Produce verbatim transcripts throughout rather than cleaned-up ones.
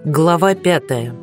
Глава пятая.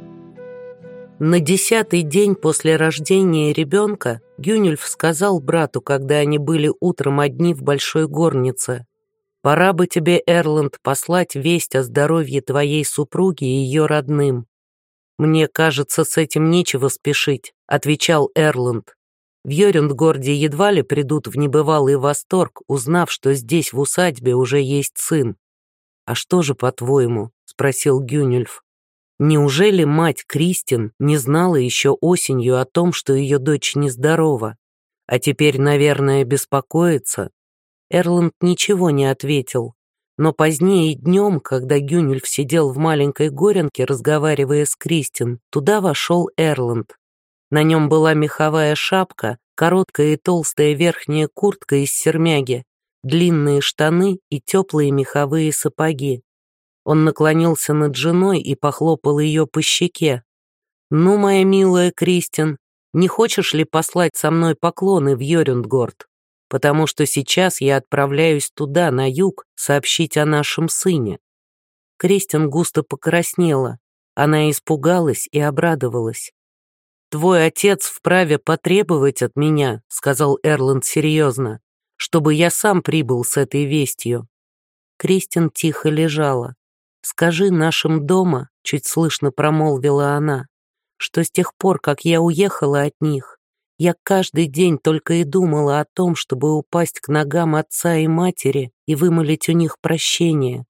На десятый день после рождения ребенка Гюнюльф сказал брату, когда они были утром одни в большой горнице: «Пора бы тебе, Эрланд, послать весть о здоровье твоей супруги и ее родным». «Мне кажется, с этим нечего спешить», — отвечал Эрланд. «В Йорюндгорде едва ли придут в небывалый восторг, узнав, что здесь в усадьбе уже есть сын». «А что же, по-твоему?» — спросил Гюнюльф. «Неужели мать Кристин не знала еще осенью о том, что ее дочь нездорова? А теперь, наверное, беспокоится?» Эрланд ничего не ответил, но позднее днем, когда Гюнюльф сидел в маленькой горенке, разговаривая с Кристин, туда вошел Эрланд. На нем была меховая шапка, короткая и толстая верхняя куртка из сермяги, длинные штаны и теплые меховые сапоги. Он наклонился над женой и похлопал ее по щеке. «Ну, моя милая Кристин, не хочешь ли послать со мной поклоны в Йорюндгорд? Потому что сейчас я отправляюсь туда, на юг, сообщить о нашем сыне». Кристин густо покраснела. Она испугалась и обрадовалась. «Твой отец вправе потребовать от меня», — сказал Эрланд серьезно, «чтобы я сам прибыл с этой вестью». Кристин тихо лежала. «Скажи нашим дома», — чуть слышно промолвила она, «что с тех пор, как я уехала от них, я каждый день только и думала о том, чтобы упасть к ногам отца и матери и вымолить у них прощение».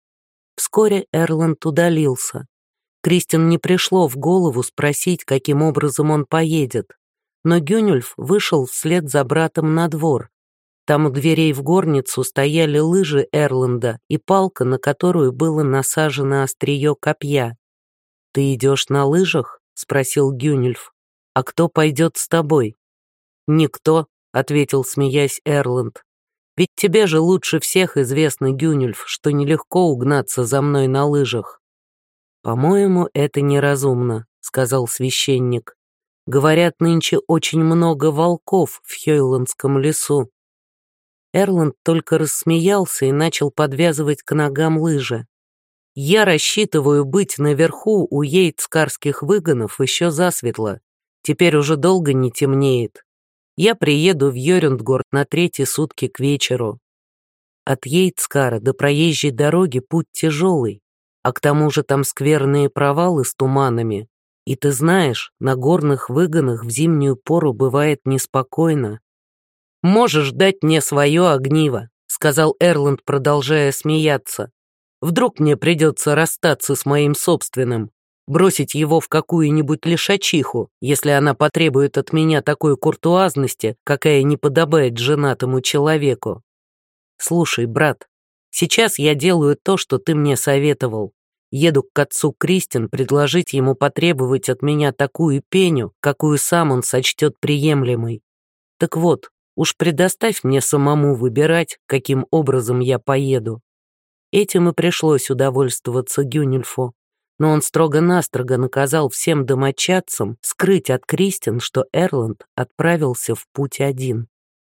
Вскоре Эрланд удалился. Кристин не пришло в голову спросить, каким образом он поедет, но Гюнюльф вышел вслед за братом на двор. Там у дверей в горницу стояли лыжи Эрланда и палка, на которую было насажено острие копья. «Ты идешь на лыжах?» — спросил Гюнюльф. «А кто пойдет с тобой?» «Никто», — ответил, смеясь, Эрланд. «Ведь тебе же лучше всех известно, Гюнюльф, что нелегко угнаться за мной на лыжах». «По-моему, это неразумно», — сказал священник. «Говорят, нынче очень много волков в Хёйландском лесу». Эрланд только рассмеялся и начал подвязывать к ногам лыжи. «Я рассчитываю быть наверху у йейтскарских выгонов еще засветло. Теперь уже долго не темнеет. Я приеду в Йорюндгорд на третьи сутки к вечеру. От Йейтскара до проезжей дороги путь тяжелый, а к тому же там скверные провалы с туманами. И ты знаешь, на горных выгонах в зимнюю пору бывает неспокойно». «Можешь дать мне свое огниво», — сказал Эрланд, продолжая смеяться. «Вдруг мне придется расстаться с моим собственным, бросить его в какую-нибудь лишачиху, если она потребует от меня такой куртуазности, какая не подобает женатому человеку. Слушай, брат, сейчас я делаю то, что ты мне советовал. Еду к отцу Кристин предложить ему потребовать от меня такую пеню, какую сам он сочтет приемлемой. Так вот, уж предоставь мне самому выбирать, каким образом я поеду». Этим и пришлось удовольствоваться Гюнюльфу, но он строго-настрого наказал всем домочадцам скрыть от Кристин, что Эрланд отправился в путь один.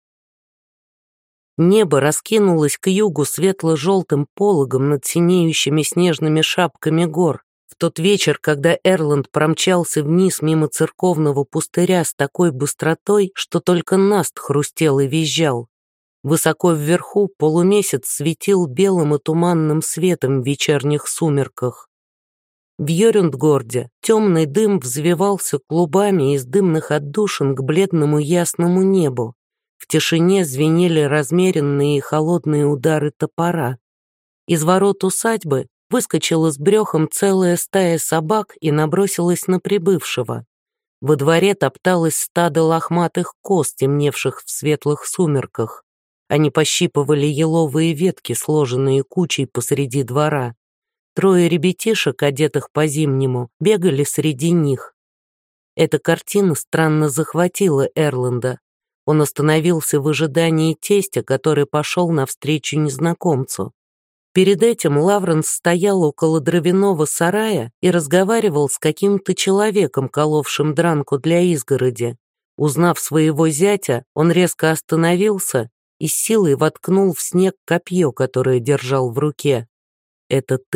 Небо раскинулось к югу светло-желтым пологом над синеющими снежными шапками гор. В тот вечер, когда Эрланд промчался вниз мимо церковного пустыря с такой быстротой, что только наст хрустел и визжал. Высоко вверху полумесяц светил белым и туманным светом в вечерних сумерках. В Йорюндгорде темный дым взвивался клубами из дымных отдушин к бледному ясному небу. В тишине звенели размеренные и холодные удары топора. Из ворот усадьбы выскочила с брехом целая стая собак и набросилась на прибывшего. Во дворе топталось стадо лохматых коз, темневших в светлых сумерках. Они пощипывали еловые ветки, сложенные кучей посреди двора. Трое ребятишек, одетых по-зимнему, бегали среди них. Эта картина странно захватила Эрланда. Он остановился в ожидании тестя, который пошел навстречу незнакомцу. Перед этим Лавренс стоял около дровяного сарая и разговаривал с каким-то человеком, коловшим дранку для изгороди. Узнав своего зятя, он резко остановился и с силой воткнул в снег копье, которое держал в руке. «Это ты?» —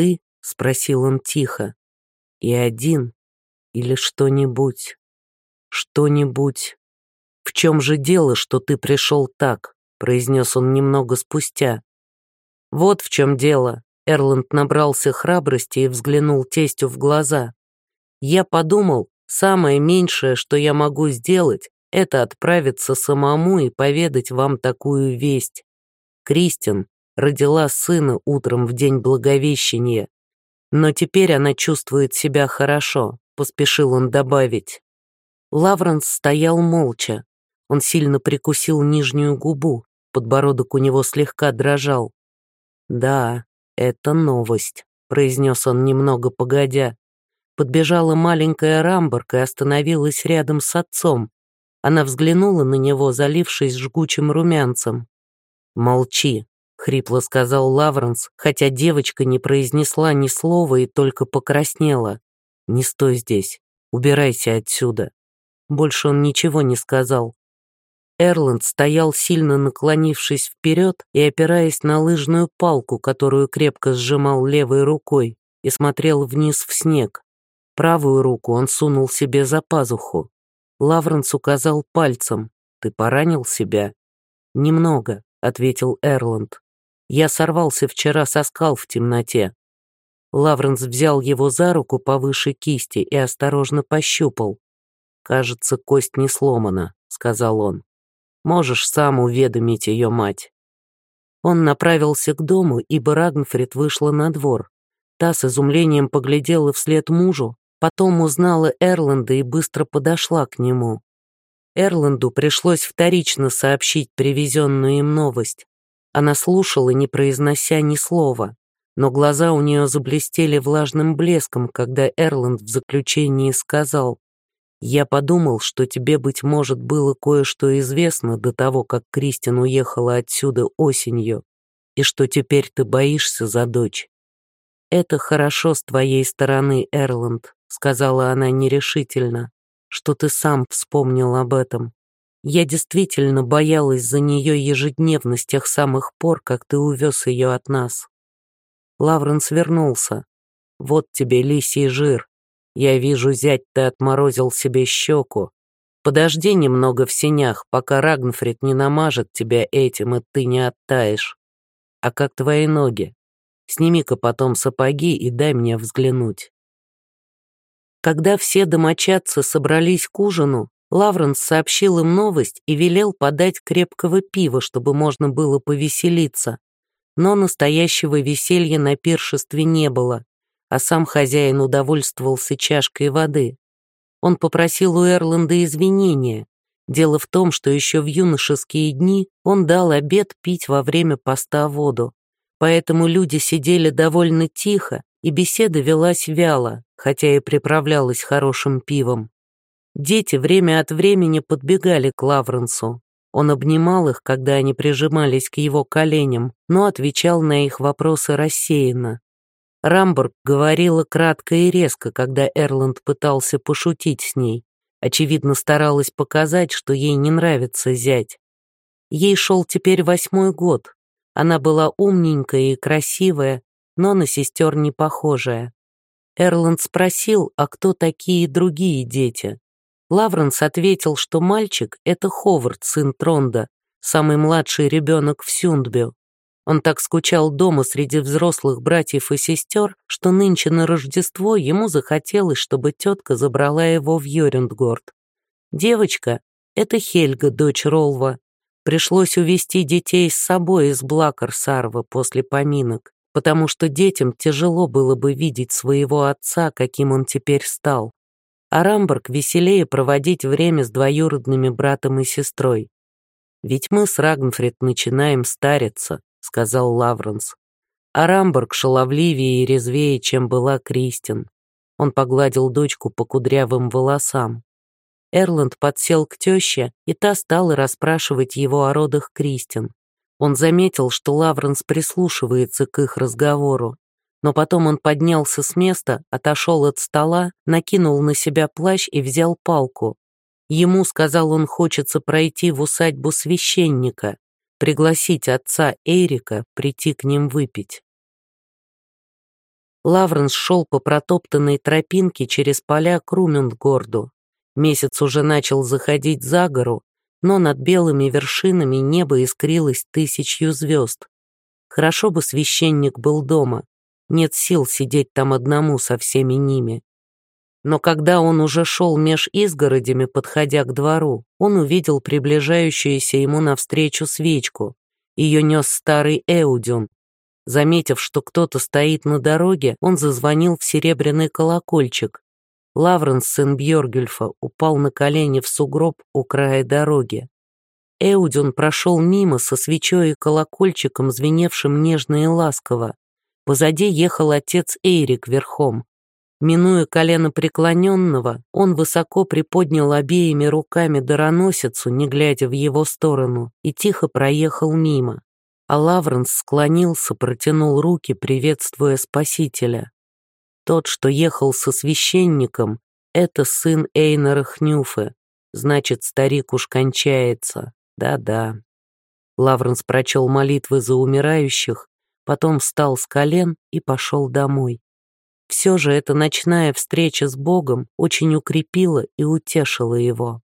спросил он тихо. «И один? Или что-нибудь? Что-нибудь? В чем же дело, что ты пришел так?» произнес он немного спустя. «Вот в чем дело». Эрланд набрался храбрости и взглянул тестю в глаза. «Я подумал, самое меньшее, что я могу сделать, это отправиться самому и поведать вам такую весть. Кристин родила сына утром в день Благовещения, но теперь она чувствует себя хорошо», — поспешил он добавить. Лавренс стоял молча. Он сильно прикусил нижнюю губу, подбородок у него слегка дрожал. «Да, это новость», — произнес он немного погодя. Подбежала маленькая Рамборг и остановилась рядом с отцом. Она взглянула на него, залившись жгучим румянцем. «Молчи», — хрипло сказал Лавренс, хотя девочка не произнесла ни слова и только покраснела. «Не стой здесь, убирайся отсюда». Больше он ничего не сказал. Эрланд стоял, сильно наклонившись вперед и опираясь на лыжную палку, которую крепко сжимал левой рукой, и смотрел вниз в снег. Правую руку он сунул себе за пазуху. Лавренс указал пальцем. «Ты поранил себя?» «Немного», — ответил Эрланд. «Я сорвался вчера со скал в темноте». Лавренс взял его за руку повыше кисти и осторожно пощупал. «Кажется, кость не сломана», — сказал он. «Можешь сам уведомить ее мать». Он направился к дому, ибо Рагнфрид вышла на двор. Та с изумлением поглядела вслед мужу, потом узнала Эрланда и быстро подошла к нему. Эрланду пришлось вторично сообщить привезенную им новость. Она слушала, не произнося ни слова, но глаза у нее заблестели влажным блеском, когда Эрланд в заключении сказал: «Я подумал, что тебе, быть может, было кое-что известно до того, как Кристин уехала отсюда осенью, и что теперь ты боишься за дочь». «Это хорошо с твоей стороны, Эрланд», — сказала она нерешительно, «что ты сам вспомнил об этом. Я действительно боялась за нее ежедневно с тех самых пор, как ты увез ее от нас». Лавренс вернулся. «Вот тебе лисий жир. Я вижу, зять, ты отморозил себе щеку. Подожди немного в сенях, пока Рагнфрид не намажет тебя этим, и ты не оттаешь. А как твои ноги? Сними-ка потом сапоги и дай мне взглянуть». Когда все домочадцы собрались к ужину, Лавренс сообщил им новость и велел подать крепкого пива, чтобы можно было повеселиться. Но настоящего веселья на пиршестве не было, а сам хозяин удовольствовался чашкой воды. Он попросил у Эрланда извинения. Дело в том, что еще в юношеские дни он дал обет пить во время поста воду. Поэтому люди сидели довольно тихо, и беседа велась вяло, хотя и приправлялась хорошим пивом. Дети время от времени подбегали к Лавренсу. Он обнимал их, когда они прижимались к его коленям, но отвечал на их вопросы рассеянно. Рамборг говорила кратко и резко, когда Эрланд пытался пошутить с ней. Очевидно, старалась показать, что ей не нравится зять. Ей шел теперь восьмой год. Она была умненькая и красивая, но на сестер не похожая. Эрланд спросил, а кто такие другие дети. Лавренс ответил, что мальчик — это Ховард, сын Тронда, самый младший ребенок в Сюндбю. Он так скучал дома среди взрослых братьев и сестер, что нынче на Рождество ему захотелось, чтобы тетка забрала его в Йорюндгорд. Девочка — это Хельга, дочь Ролва. Пришлось увезти детей с собой из Блакарсарва после поминок, потому что детям тяжело было бы видеть своего отца, каким он теперь стал. А Рамборг веселее проводить время с двоюродными братом и сестрой. «Ведь мы с Рагнфрид начинаем стариться», — сказал Лавренс. «А Рамборг шаловливее и резвее, чем была Кристин». Он погладил дочку по кудрявым волосам. Эрланд подсел к теще, и та стала расспрашивать его о родах Кристин. Он заметил, что Лавренс прислушивается к их разговору. Но потом он поднялся с места, отошел от стола, накинул на себя плащ и взял палку. Ему, сказал он, хочется пройти в усадьбу священника, пригласить отца Эрика прийти к ним выпить. Лавренс шел по протоптанной тропинке через поля к Румюндгорду. Месяц уже начал заходить за гору, но над белыми вершинами небо искрилось тысячью звезд. Хорошо бы священник был дома, нет сил сидеть там одному со всеми ними. Но когда он уже шел меж изгородями, подходя к двору, он увидел приближающуюся ему навстречу свечку. Ее нес старый Эудюн. Заметив, что кто-то стоит на дороге, он зазвонил в серебряный колокольчик. Лавренс, сын Бьоргюльфа, упал на колени в сугроб у края дороги. Эудюн прошел мимо со свечой и колокольчиком, звеневшим нежно и ласково. Позади ехал отец Эйрик верхом. Минуя колено преклоненного, он высоко приподнял обеими руками дароносицу, не глядя в его сторону, и тихо проехал мимо. А Лавренс склонился, протянул руки, приветствуя Спасителя. Тот, что ехал со священником, это сын Эйнара Хнюфе, значит, старик уж кончается, да-да. Лавренс прочел молитвы за умирающих, потом встал с колен и пошел домой. Все же эта ночная встреча с Богом очень укрепила и утешила его.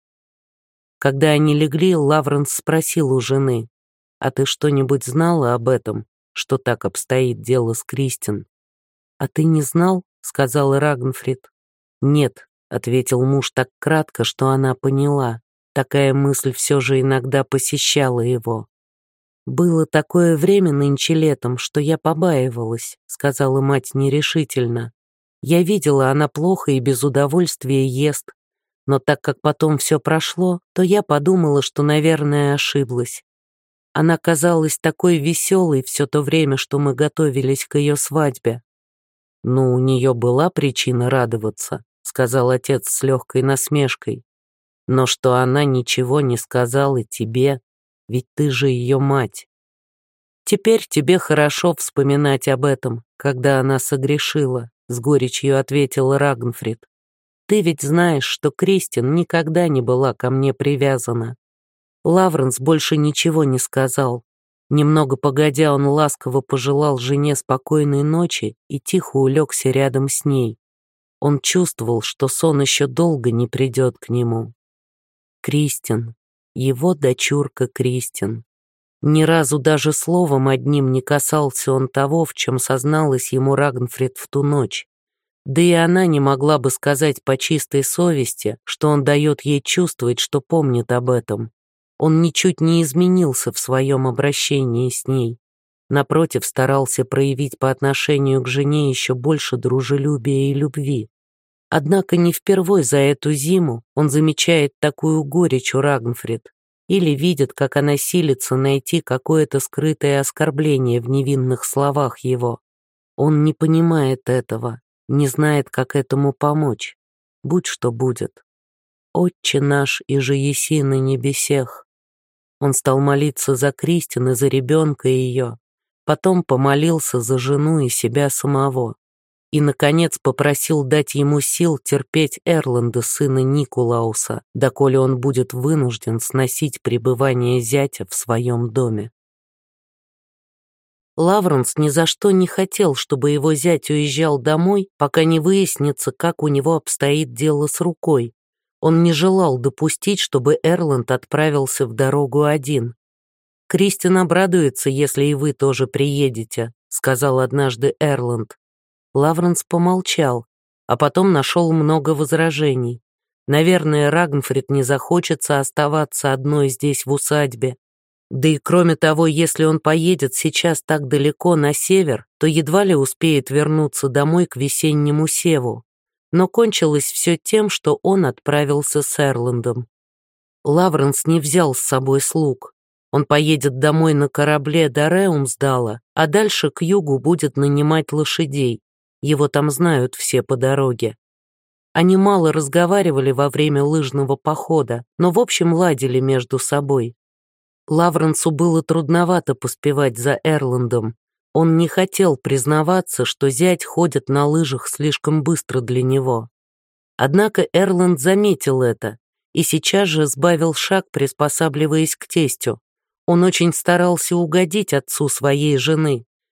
Когда они легли, Лавренс спросил у жены: «А ты что-нибудь знала об этом, что так обстоит дело с Кристин?» «А ты не знал?» — сказал Рагнфрид. «Нет», — ответил муж так кратко, что она поняла. Такая мысль все же иногда посещала его. «Было такое время нынче летом, что я побаивалась», — сказала мать нерешительно. «Я видела, она плохо и без удовольствия ест. Но так как потом все прошло, то я подумала, что, наверное, ошиблась. Она казалась такой веселой все то время, что мы готовились к ее свадьбе». «Ну, у нее была причина радоваться», — сказал отец с легкой насмешкой. «Но что она ничего не сказала тебе, ведь ты же ее мать. Теперь тебе хорошо вспоминать об этом, когда она согрешила», — с горечью ответил Рагнфрид. «Ты ведь знаешь, что Кристин никогда не была ко мне привязана». Лавренс больше ничего не сказал. Немного погодя, он ласково пожелал жене спокойной ночи и тихо улегся рядом с ней. Он чувствовал, что сон еще долго не придет к нему. Кристин, его дочурка Кристин. Ни разу даже словом одним не касался он того, в чем созналась ему Рагнфрид в ту ночь. Да и она не могла бы сказать по чистой совести, что он дает ей чувствовать, что помнит об этом. Он ничуть не изменился в своем обращении с ней. Напротив, старался проявить по отношению к жене еще больше дружелюбия и любви. Однако не впервой за эту зиму он замечает такую горечь у Рагнфрид или видит, как она силится найти какое-то скрытое оскорбление в невинных словах его. Он не понимает этого, не знает, как этому помочь. Будь что будет. «Отче наш, и же еси на небесех». Он стал молиться за Кристин и за ребенка ее, потом помолился за жену и себя самого. И, наконец, попросил дать ему сил терпеть Эрланда, сына Никулауса, доколе он будет вынужден сносить пребывание зятя в своем доме. Лавренс ни за что не хотел, чтобы его зять уезжал домой, пока не выяснится, как у него обстоит дело с рукой. Он не желал допустить, чтобы Эрланд отправился в дорогу один. «Кристин обрадуется, если и вы тоже приедете», — сказал однажды Эрланд. Лавренс помолчал, а потом нашел много возражений. Наверное, Рагнфрид не захочется оставаться одной здесь в усадьбе. Да и кроме того, если он поедет сейчас так далеко на север, то едва ли успеет вернуться домой к весеннему севу. Но кончилось все тем, что он отправился с Эрландом. Лавренс не взял с собой слуг. Он поедет домой на корабле до Реумсдала, а дальше к югу будет нанимать лошадей. Его там знают все по дороге. Они мало разговаривали во время лыжного похода, но в общем ладили между собой. Лавренсу было трудновато поспевать за Эрландом. Он не хотел признаваться, что зять ходит на лыжах слишком быстро для него. Однако Эрланд заметил это и сейчас же сбавил шаг, приспосабливаясь к тестю. Он очень старался угодить отцу своей жены,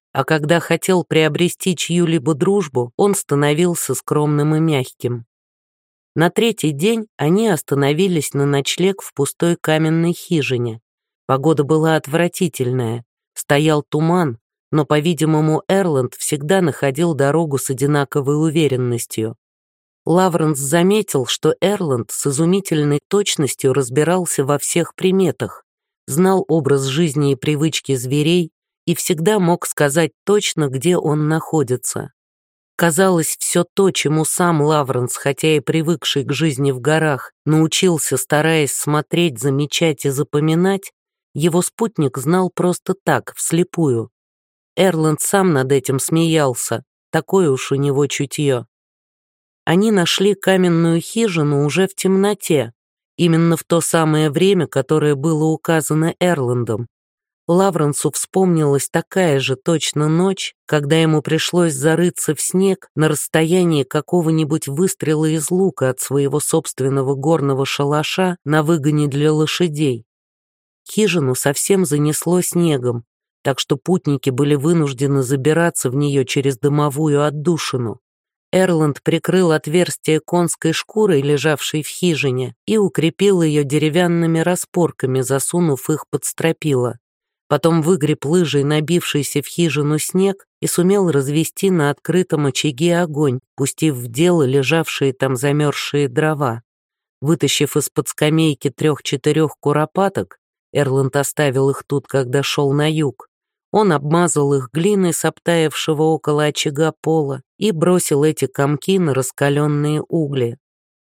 А когда хотел приобрести чью-либо дружбу, он становился скромным и мягким. На третий день они остановились на ночлег в пустой каменной хижине. Погода была отвратительная, стоял туман, но, по-видимому, Эрланд всегда находил дорогу с одинаковой уверенностью. Лавренс заметил, что Эрланд с изумительной точностью разбирался во всех приметах, знал образ жизни и привычки зверей и всегда мог сказать точно, где он находится. Казалось, все то, чему сам Лавренс, хотя и привыкший к жизни в горах, научился, стараясь смотреть, замечать и запоминать, его спутник знал просто так, вслепую. Эрланд сам над этим смеялся, такое уж у него чутье. Они нашли каменную хижину уже в темноте, именно в то самое время, которое было указано Эрландом. Лавренсу вспомнилась такая же точно ночь, когда ему пришлось зарыться в снег на расстоянии какого-нибудь выстрела из лука от своего собственного горного шалаша на выгоне для лошадей. Хижину совсем занесло снегом, так что путники были вынуждены забираться в нее через дымовую отдушину. Эрланд прикрыл отверстие конской шкурой, лежавшей в хижине, и укрепил ее деревянными распорками, засунув их под стропила. Потом выгреб лыжей набившийся в хижину снег и сумел развести на открытом очаге огонь, пустив в дело лежавшие там замерзшие дрова. Вытащив из-под скамейки трех-четырех куропаток, Эрланд оставил их тут, когда шел на юг, он обмазал их глиной с обтаявшего около очага пола и бросил эти комки на раскаленные угли.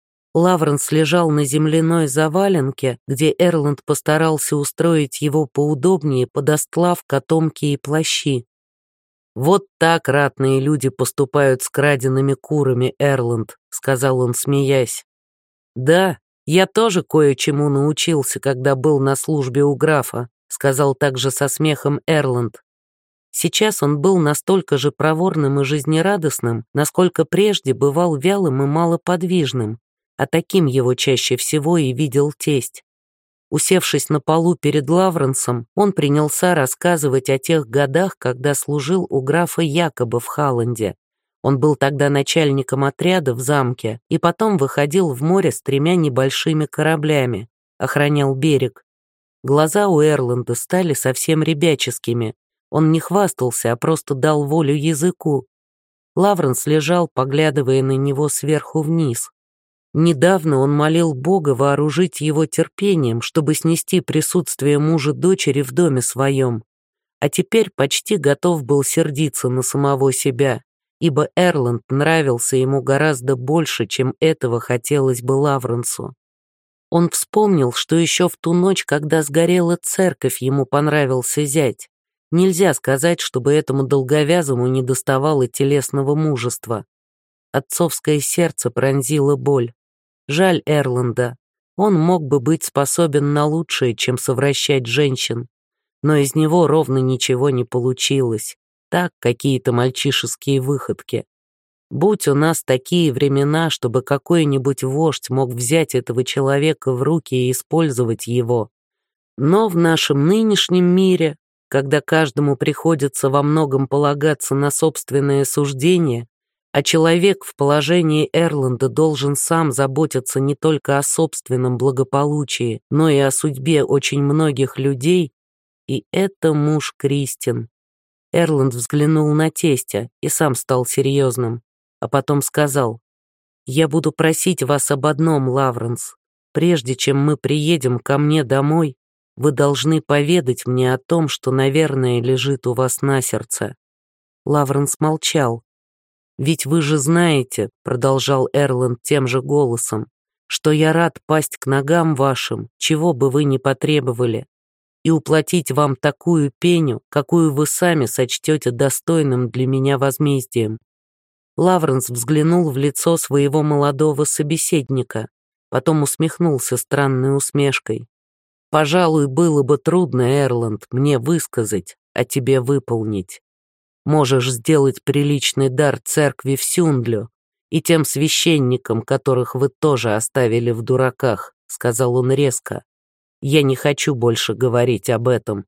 Лавренс лежал на земляной заваленке, где Эрланд постарался устроить его поудобнее, подостлав котомки и плащи. «Вот так ратные люди поступают с краденными курами, Эрланд», — сказал он, смеясь. «Да, я тоже кое-чему научился, когда был на службе у графа», — сказал также со смехом Эрланд. Сейчас он был настолько же проворным и жизнерадостным, насколько прежде бывал вялым и малоподвижным, а таким его чаще всего и видел тесть. Усевшись на полу перед Лавренсом, он принялся рассказывать о тех годах, когда служил у графа Якоба в Халланде. Он был тогда начальником отряда в замке и потом выходил в море с тремя небольшими кораблями, охранял берег. Глаза у Эрланда стали совсем ребяческими. Он не хвастался, а просто дал волю языку. Лавренс лежал, поглядывая на него сверху вниз. Недавно он молил Бога вооружить его терпением, чтобы снести присутствие мужа-дочери в доме своем. А теперь почти готов был сердиться на самого себя, ибо Эрланд нравился ему гораздо больше, чем этого хотелось бы Лавренсу. Он вспомнил, что еще в ту ночь, когда сгорела церковь, ему понравился зять. Нельзя сказать, чтобы этому долговязому недоставало телесного мужества. Отцовское сердце пронзило боль. Жаль Эрланда. Он мог бы быть способен на лучшее, чем совращать женщин. Но из него ровно ничего не получилось. Так, какие-то мальчишеские выходки. Будь у нас такие времена, чтобы какой-нибудь вождь мог взять этого человека в руки и использовать его. Но в нашем нынешнем мире, когда каждому приходится во многом полагаться на собственное суждение, а человек в положении Эрланда должен сам заботиться не только о собственном благополучии, но и о судьбе очень многих людей, и это муж Кристин. Эрланд взглянул на тестя и сам стал серьезным, а потом сказал: «Я буду просить вас об одном, Лавренс. Прежде чем мы приедем ко мне домой, вы должны поведать мне о том, что, наверное, лежит у вас на сердце». Лавренс молчал. «Ведь вы же знаете, — продолжал Эрланд тем же голосом, — что я рад пасть к ногам вашим, чего бы вы ни потребовали, и уплатить вам такую пеню, какую вы сами сочтете достойным для меня возмездием». Лавренс взглянул в лицо своего молодого собеседника, потом усмехнулся странной усмешкой. «Пожалуй, было бы трудно, Эрланд, мне высказать, а тебе выполнить. Можешь сделать приличный дар церкви в Сюндлю и тем священникам, которых вы тоже оставили в дураках», — сказал он резко. «Я не хочу больше говорить об этом.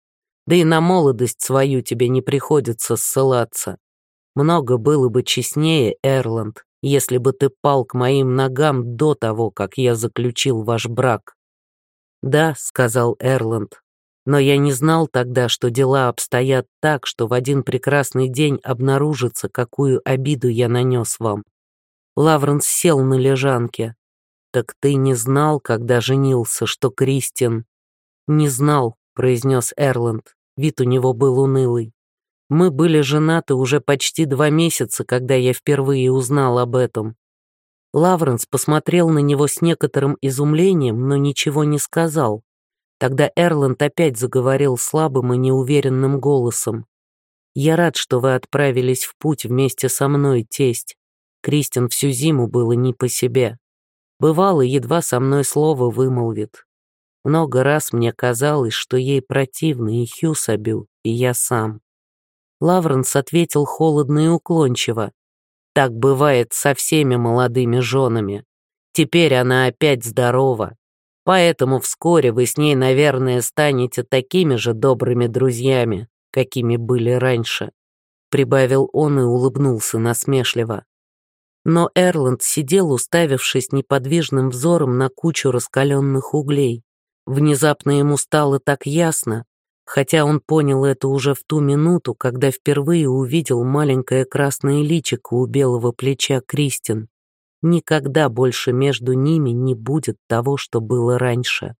Да и на молодость свою тебе не приходится ссылаться. Много было бы честнее, Эрланд, если бы ты пал к моим ногам до того, как я заключил ваш брак». «Да», — сказал Эрланд, «но я не знал тогда, что дела обстоят так, что в один прекрасный день обнаружится, какую обиду я нанес вам». Лавренс сел на лежанке. «Так ты не знал, когда женился, что Кристин...» «Не знал», — произнес Эрланд. Вид у него был унылый. «Мы были женаты уже почти два месяца, когда я впервые узнал об этом». Лавренс посмотрел на него с некоторым изумлением, но ничего не сказал. Тогда Эрланд опять заговорил слабым и неуверенным голосом. «Я рад, что вы отправились в путь вместе со мной, тесть. Кристин всю зиму было не по себе. Бывало, едва со мной слово вымолвит. Много раз мне казалось, что ей противны и Хьюсабю, и я сам». Лавренс ответил холодно и уклончиво. «Так бывает со всеми молодыми женами. Теперь она опять здорова. Поэтому вскоре вы с ней, наверное, станете такими же добрыми друзьями, какими были раньше», — прибавил он и улыбнулся насмешливо. Но Эрланд сидел, уставившись неподвижным взором на кучу раскаленных углей. Внезапно ему стало так ясно, хотя он понял это уже в ту минуту, когда впервые увидел маленькое красное личико у белого плеча Кристин. Никогда больше между ними не будет того, что было раньше.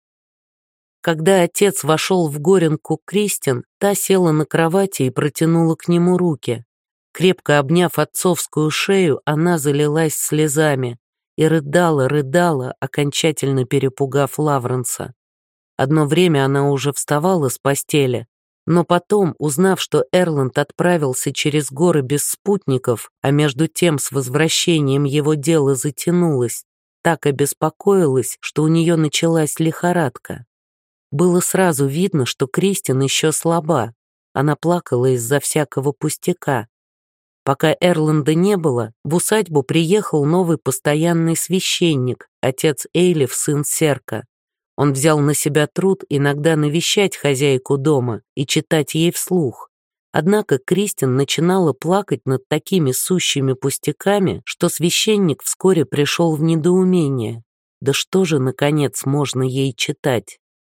Когда отец вошел в горенку Кристин, та села на кровати и протянула к нему руки. Крепко обняв отцовскую шею, она залилась слезами и рыдала, рыдала, окончательно перепугав Лавренса. Одно время она уже вставала с постели, но потом, узнав, что Эрланд отправился через горы без спутников, а между тем с возвращением его дело затянулось, так обеспокоилась, что у нее началась лихорадка. Было сразу видно, что Кристин еще слаба, она плакала из-за всякого пустяка. Пока Эрланда не было, в усадьбу приехал новый постоянный священник, отец Эйлиф, сын Серка. Он взял на себя труд иногда навещать хозяйку дома и читать ей вслух. Однако Кристин начинала плакать над такими сущими пустяками, что священник вскоре пришел в недоумение. Да что же, наконец, можно ей читать?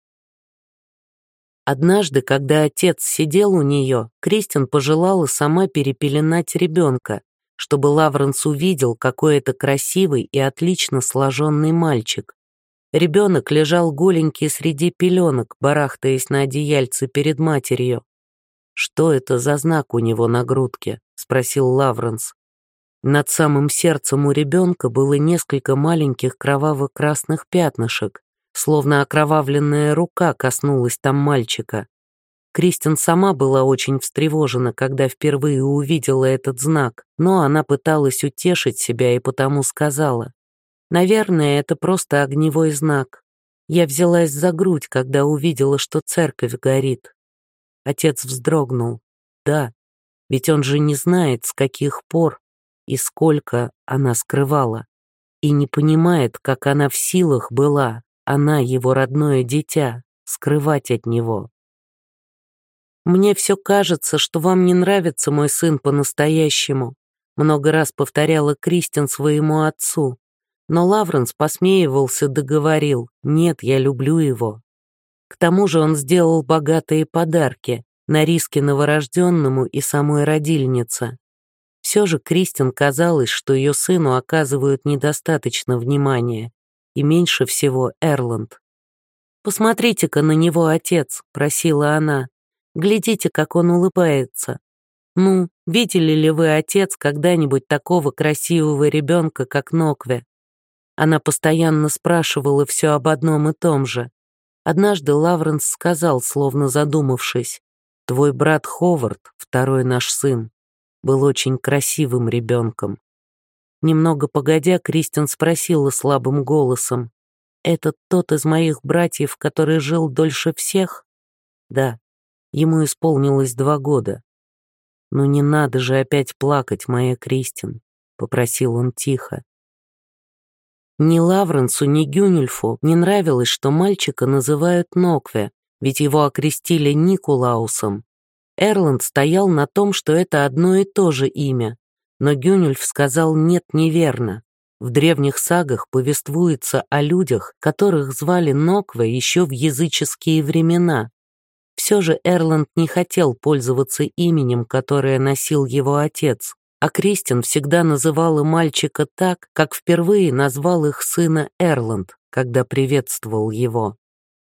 Однажды, когда отец сидел у нее, Кристин пожелала сама перепеленать ребенка, чтобы Лавренс увидел, какой это красивый и отлично сложенный мальчик. Ребенок лежал голенький среди пеленок, барахтаясь на одеяльце перед матерью. «Что это за знак у него на грудке?» — спросил Лавренс. Над самым сердцем у ребенка было несколько маленьких кроваво-красных пятнышек, словно окровавленная рука коснулась там мальчика. Кристин сама была очень встревожена, когда впервые увидела этот знак, но она пыталась утешить себя и потому сказала: «Наверное, это просто огневой знак. Я взялась за грудь, когда увидела, что церковь горит». Отец вздрогнул. Да, ведь он же не знает, с каких пор и сколько она скрывала, и не понимает, как она в силах была, она, его родное дитя, скрывать от него. «Мне все кажется, что вам не нравится мой сын по-настоящему», много раз повторяла Кристин своему отцу. Но Лавренс посмеивался, договорил: «Нет, я люблю его». К тому же он сделал богатые подарки на риски новорожденному и самой родильнице. Все же Кристин казалось, что ее сыну оказывают недостаточно внимания, и меньше всего Эрланд. «Посмотрите-ка на него, отец», — просила она. «Глядите, как он улыбается. Ну, видели ли вы, отец, когда-нибудь такого красивого ребенка, как Нокве?» Она постоянно спрашивала все об одном и том же. Однажды Лавренс сказал, словно задумавшись: «Твой брат Ховард, второй наш сын, был очень красивым ребенком». Немного погодя, Кристин спросила слабым голосом: «Это тот из моих братьев, который жил дольше всех?» «Да, ему исполнилось два года». «Ну не надо же опять плакать, моя Кристин», — попросил он тихо. Ни Лавренсу, ни Гюнюльфу не нравилось, что мальчика называют Нокве, ведь его окрестили Никулаусом. Эрланд стоял на том, что это одно и то же имя, но Гюнюльф сказал «нет, неверно». В древних сагах повествуется о людях, которых звали Нокве еще в языческие времена. Все же Эрланд не хотел пользоваться именем, которое носил его отец, а Кристин всегда называла мальчика так, как впервые назвал их сына Эрланд, когда приветствовал его.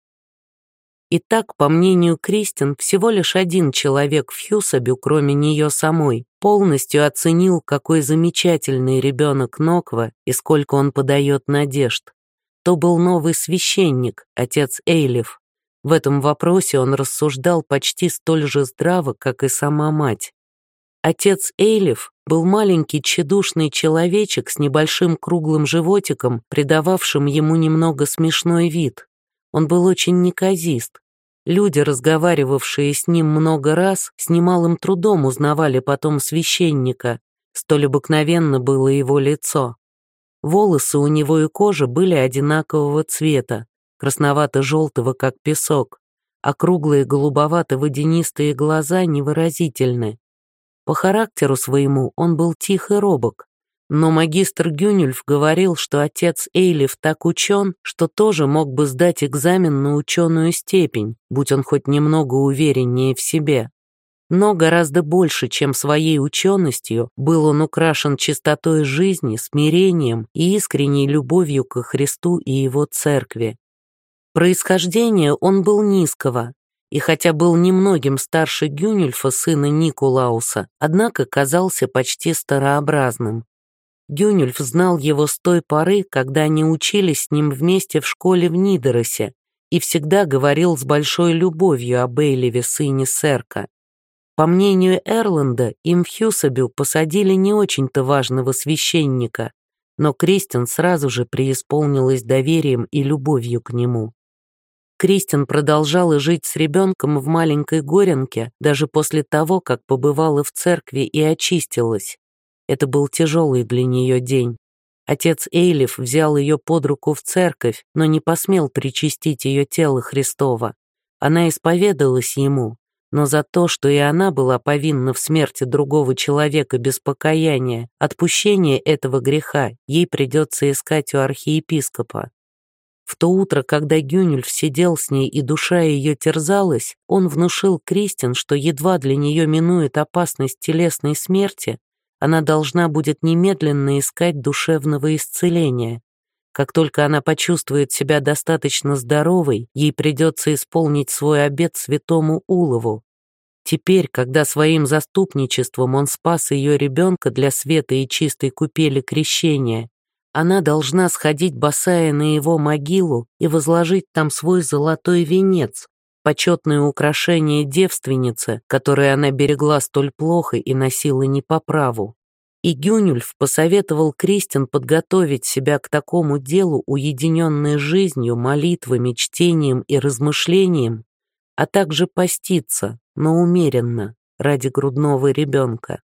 Итак, по мнению Кристин, всего лишь один человек в Хьюсабю, кроме нее самой, полностью оценил, какой замечательный ребенок Ноква и сколько он подает надежд. То был новый священник, отец Эйлиф. В этом вопросе он рассуждал почти столь же здраво, как и сама мать. Отец Эйлиф был маленький тщедушный человечек с небольшим круглым животиком, придававшим ему немного смешной вид. Он был очень неказист. Люди, разговаривавшие с ним много раз, с немалым трудом узнавали потом священника, столь обыкновенно было его лицо. Волосы у него и кожа были одинакового цвета, красновато-желтого, как песок, а круглые голубовато-водянистые глаза невыразительны. По характеру своему он был тих и робок, но магистр Гюнюльф говорил, что отец Эйлиф так учен, что тоже мог бы сдать экзамен на ученую степень, будь он хоть немного увереннее в себе. Но гораздо больше, чем своей ученостью, был он украшен чистотой жизни, смирением и искренней любовью ко Христу и его церкви. Происхождение он был низкого, и хотя был немногим старше Гюнюльфа, сына Никулауса, однако казался почти старообразным. Гюнюльф знал его с той поры, когда они учились с ним вместе в школе в Нидеросе, и всегда говорил с большой любовью об Эйлифе, сыне Серка. По мнению Эрланда, им в Хьюсабю посадили не очень-то важного священника, но Кристин сразу же преисполнилась доверием и любовью к нему. Кристин продолжала жить с ребенком в маленькой горенке даже после того, как побывала в церкви и очистилась. Это был тяжелый для нее день. Отец Эйлиф взял ее под руку в церковь, но не посмел причастить ее тело Христово. Она исповедалась ему, но за то, что и она была повинна в смерти другого человека без покаяния, отпущение этого греха ей придется искать у архиепископа. В то утро, когда Гюнюльф сидел с ней и душа ее терзалась, он внушил Кристин, что едва для нее минует опасность телесной смерти, она должна будет немедленно искать душевного исцеления. Как только она почувствует себя достаточно здоровой, ей придется исполнить свой обет святому Улову. Теперь, когда своим заступничеством он спас ее ребенка для света и чистой купели крещения, она должна сходить босая на его могилу и возложить там свой золотой венец, почетное украшение девственницы, которое она берегла столь плохо и носила не по праву. И Гюнюльф посоветовал Кристин подготовить себя к такому делу, уединенной жизнью, молитвами, чтением и размышлением, а также поститься, но умеренно, ради грудного ребенка.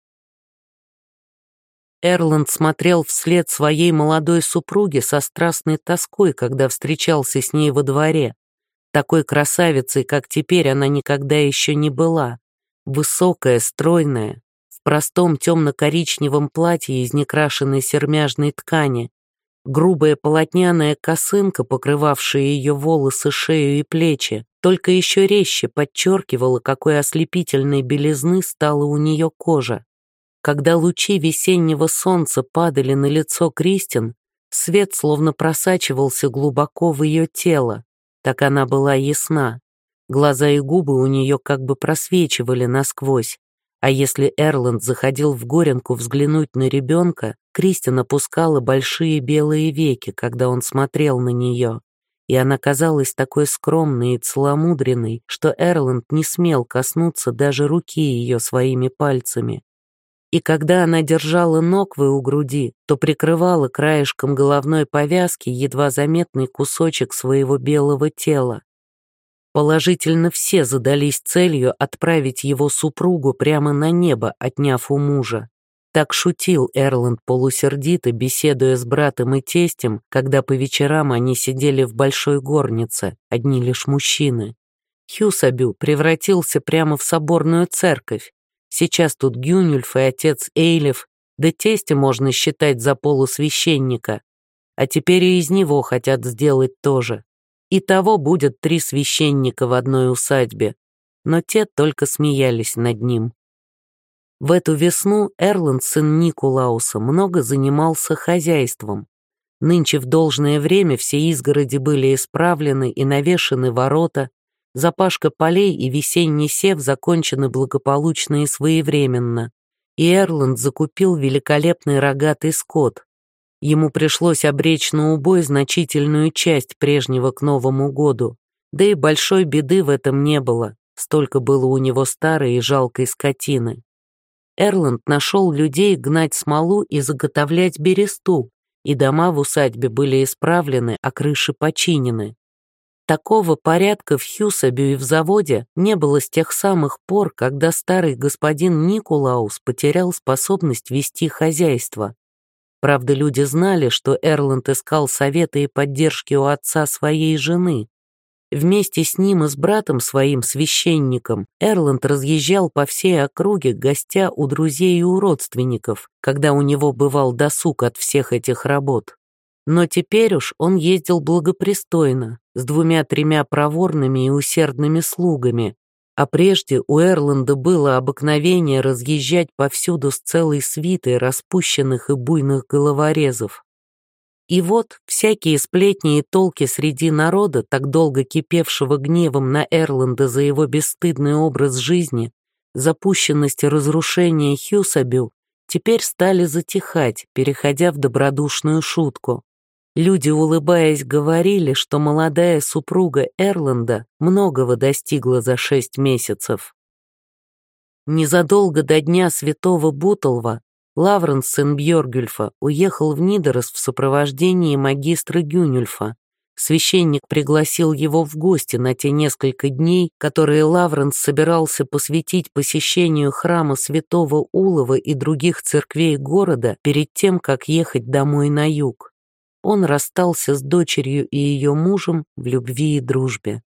Эрланд смотрел вслед своей молодой супруге со страстной тоской, когда встречался с ней во дворе. Такой красавицей, как теперь, она никогда еще не была. Высокая, стройная, в простом темно-коричневом платье из некрашенной сермяжной ткани, грубая полотняная косынка, покрывавшая ее волосы, шею и плечи, только еще резче подчеркивала, какой ослепительной белизны стала у нее кожа. Когда лучи весеннего солнца падали на лицо Кристин, свет словно просачивался глубоко в ее тело, так она была ясна. Глаза и губы у нее как бы просвечивали насквозь, а если Эрланд заходил в горенку взглянуть на ребенка, Кристин опускала большие белые веки, когда он смотрел на нее, и она казалась такой скромной и целомудренной, что Эрланд не смел коснуться даже руки ее своими пальцами. И когда она держала Ноквы у груди, то прикрывала краешком головной повязки едва заметный кусочек своего белого тела. Положительно все задались целью отправить его супругу прямо на небо, отняв у мужа. Так шутил Эрланд полусердито, беседуя с братом и тестем, когда по вечерам они сидели в большой горнице, одни лишь мужчины. Хьюсабю превратился прямо в соборную церковь. Сейчас тут Гюнюльф и отец Эйлиф, да тестя можно считать за полусвященника. А теперь и из него хотят сделать тоже. Итого будет три священника в одной усадьбе, но те только смеялись над ним. В эту весну Эрланд, сын Никулауса, много занимался хозяйством. Нынче в должное время все изгороди были исправлены и навешаны ворота, запашка полей и весенний сев закончены благополучно и своевременно, и Эрланд закупил великолепный рогатый скот. Ему пришлось обречь на убой значительную часть прежнего к Новому году, да и большой беды в этом не было, столько было у него старой и жалкой скотины. Эрланд нашел людей гнать смолу и заготовлять бересту, и дома в усадьбе были исправлены, а крыши починены. Такого порядка в Хьюсабю и в заводе не было с тех самых пор, когда старый господин Никулаус потерял способность вести хозяйство. Правда, люди знали, что Эрланд искал совета и поддержки у отца своей жены. Вместе с ним и с братом своим, священником, Эрланд разъезжал по всей округе, гостя у друзей и у родственников, когда у него бывал досуг от всех этих работ. Но теперь уж он ездил благопристойно, с двумя-тремя проворными и усердными слугами, а прежде у Эрланда было обыкновение разъезжать повсюду с целой свитой распущенных и буйных головорезов. И вот всякие сплетни и толки среди народа, так долго кипевшего гневом на Эрланда за его бесстыдный образ жизни, запущенность и разрушение Хьюсабю, теперь стали затихать, переходя в добродушную шутку. Люди, улыбаясь, говорили, что молодая супруга Эрланда многого достигла за шесть месяцев. Незадолго до дня святого Бутолва Лавренс, сын Бьоргюльфа, уехал в Нидерос в сопровождении магистра Гюнюльфа. Священник пригласил его в гости на те несколько дней, которые Лавренс собирался посвятить посещению храма святого Улова и других церквей города перед тем, как ехать домой на юг. Он расстался с дочерью и ее мужем в любви и дружбе.